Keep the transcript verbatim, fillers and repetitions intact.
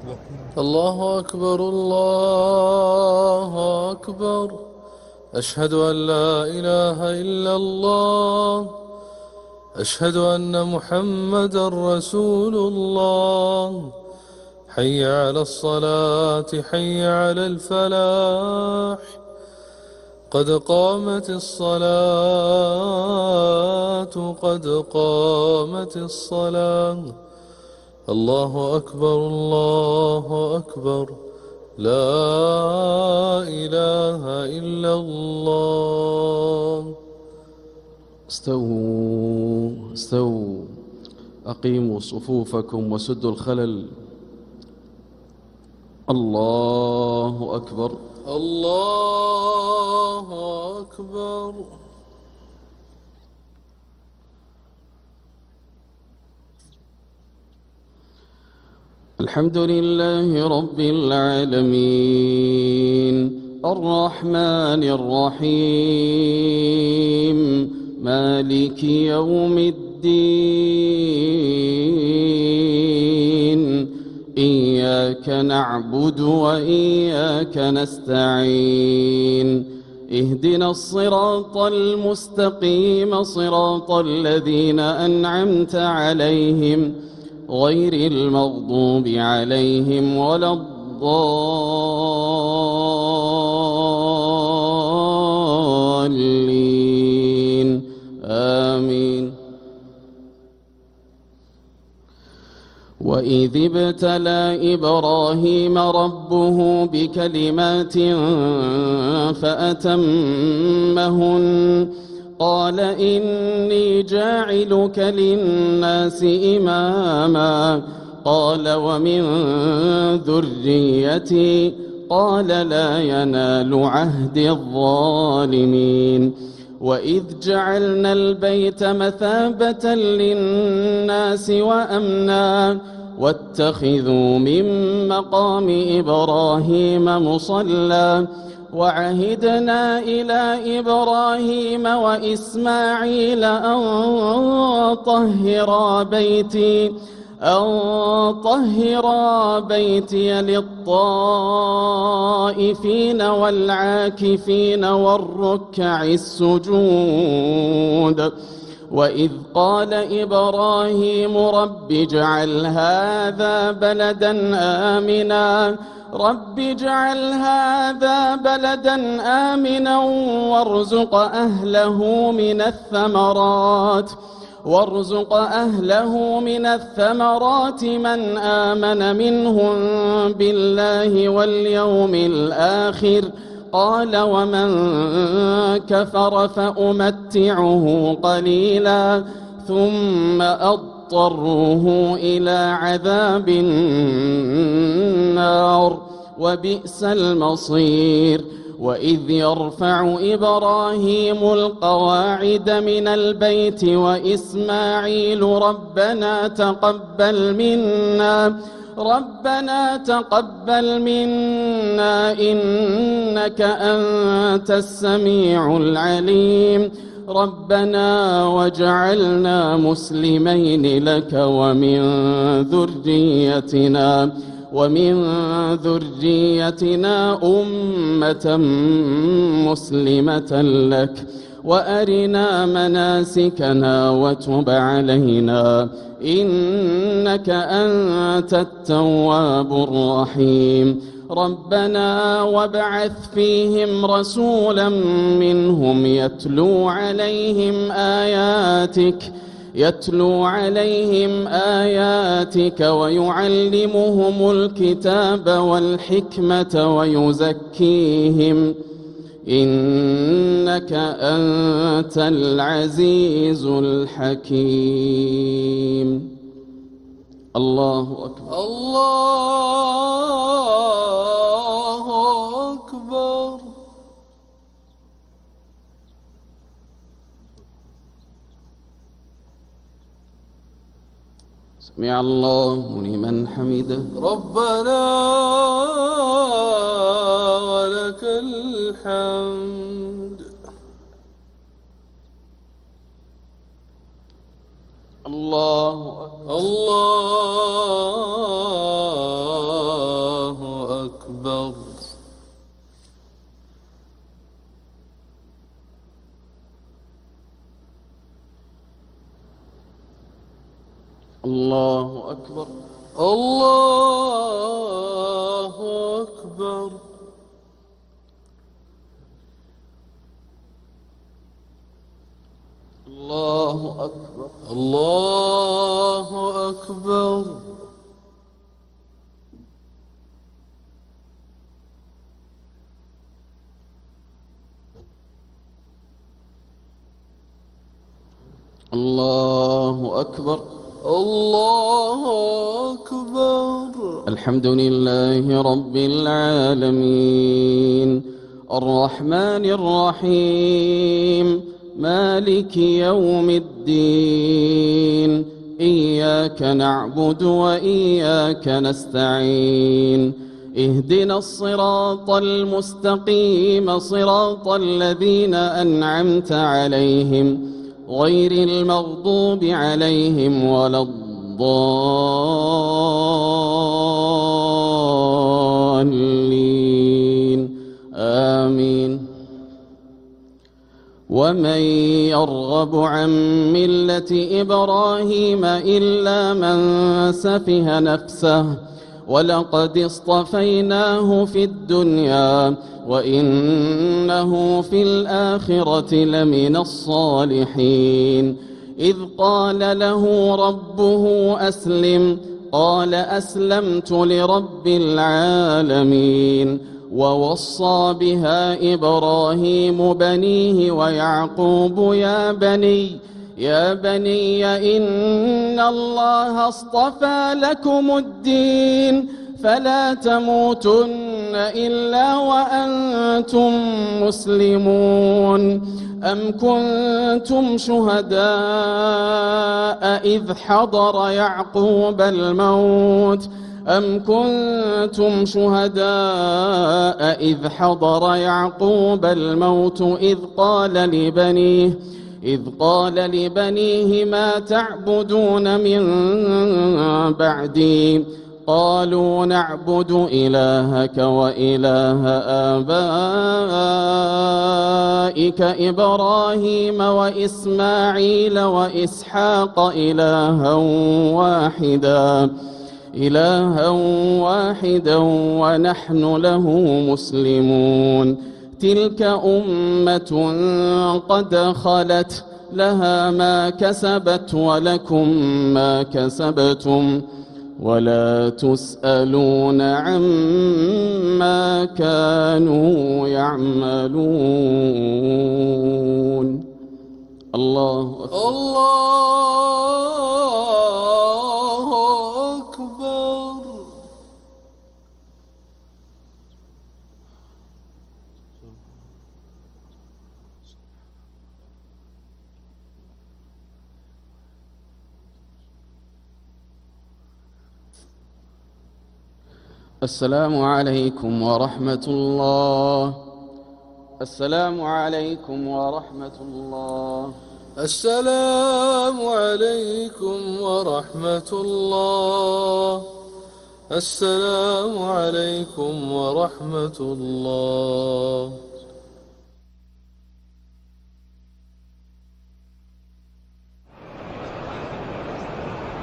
الله أكبر الله أكبر. أشهد أن لا إله إلا الله. أشهد أن محمدا رسول الله. حي على الصلاة حي على الفلاح. قد قامت الصلاة قد قامت الصلاة. الله أكبر الله أكبر. لا إله إلا الله. استووا استووا أقيموا صفوفكم وسدوا الخلل. الله أكبر الله أكبر. الحمد لله رب العالمين الرحمن الرحيم مالك يوم الدين. إياك نعبد وإياك نستعين. اهدنا الصراط المستقيم صراط الذين أنعمت عليهم غير المغضوب عليهم ولا الضالين آمين. وإذ ابتلى إبراهيم ربه بكلمات فأتمهن قال إني جاعلك للناس إماما قال ومن ذريتي قال لا ينال عهد الظالمين. وإذ جعلنا البيت مثابة للناس وأمنا واتخذوا من مقام إبراهيم مصلى وعهدنا إلى إبراهيم وإسماعيل أن طهرا بيتي أن طهرا بيتي للطائفين والعاكفين والركع السجود. وإذ قال إبراهيم رب اجعل هذا بلدا آمنا رب اجعل هذا بلدا آمنا وارزق أهله من الثمرات وارزق أهله من الثمرات من آمن منهم بالله واليوم الآخر قال ومن كفر فأمتعه قليلا ثم أضطره إلى عذاب النار وبئس المصير. وإذ يرفع إبراهيم القواعد من البيت وإسماعيل ربنا تقبل منا ربنا تقبل منا إنك أنت السميع العليم ربنا واجعلنا مسلمين لك ومن ذريتنا ومن ذريتنا أمة مسلمة لك وأرنا مناسكنا وتب علينا إنك أنت التواب الرحيم. ربنا وابعث فيهم رسولا منهم يتلو عليهم آياتك يتلو عليهم آياتك ويعلمهم الكتاب والحكمة ويزكيهم إنك أنت العزيز الحكيم. الله أكبر الله أكبر. سمع الله لمن حمده ربنا ولك الحمد. الله أكبر الله أكبر. الله أكبر. الله أكبر. الله أكبر. الله أكبر. الله أكبر. الحمد لله رب العالمين الرحمن الرحيم مالك يوم الدين إياك نعبد وإياك نستعين اهدنا الصراط المستقيم صراط الذين أنعمت عليهم غير المغضوب عليهم ولا الضالين آمين. ومن يرغب عن ملة إبراهيم إلا من سفه نفسه ولقد اصطفيناه في الدنيا وإنه في الآخرة لمن الصالحين إذ قال له ربه أسلم قال أسلمت لرب العالمين ووصى بها إبراهيم بنيه ويعقوب يا بني يا بني إن الله اصطفى لكم الدين فلا تموتن إلا وأنتم مسلمون أم كنتم شهداء إذ حضر يعقوب الموت أم كنتم شهداء إذ حضر يعقوب الموت إذ قال لبنيه إذ قال لبنيه ما تعبدون من بعدي قالوا نعبد إلهك وإله آبائك إبراهيم وإسماعيل وإسحاق إلها واحدا إلها واحدا ونحن له مسلمون تلك أمة قد خلت لها ما كسبت ولكم ما كسبتم ولا تسألون عما كانوا يعملون. الله أكبر. الله أكبر. السلام عليكم ورحمة الله. السلام عليكم ورحمة الله. السلام عليكم ورحمة الله. السلام عليكم ورحمة الله.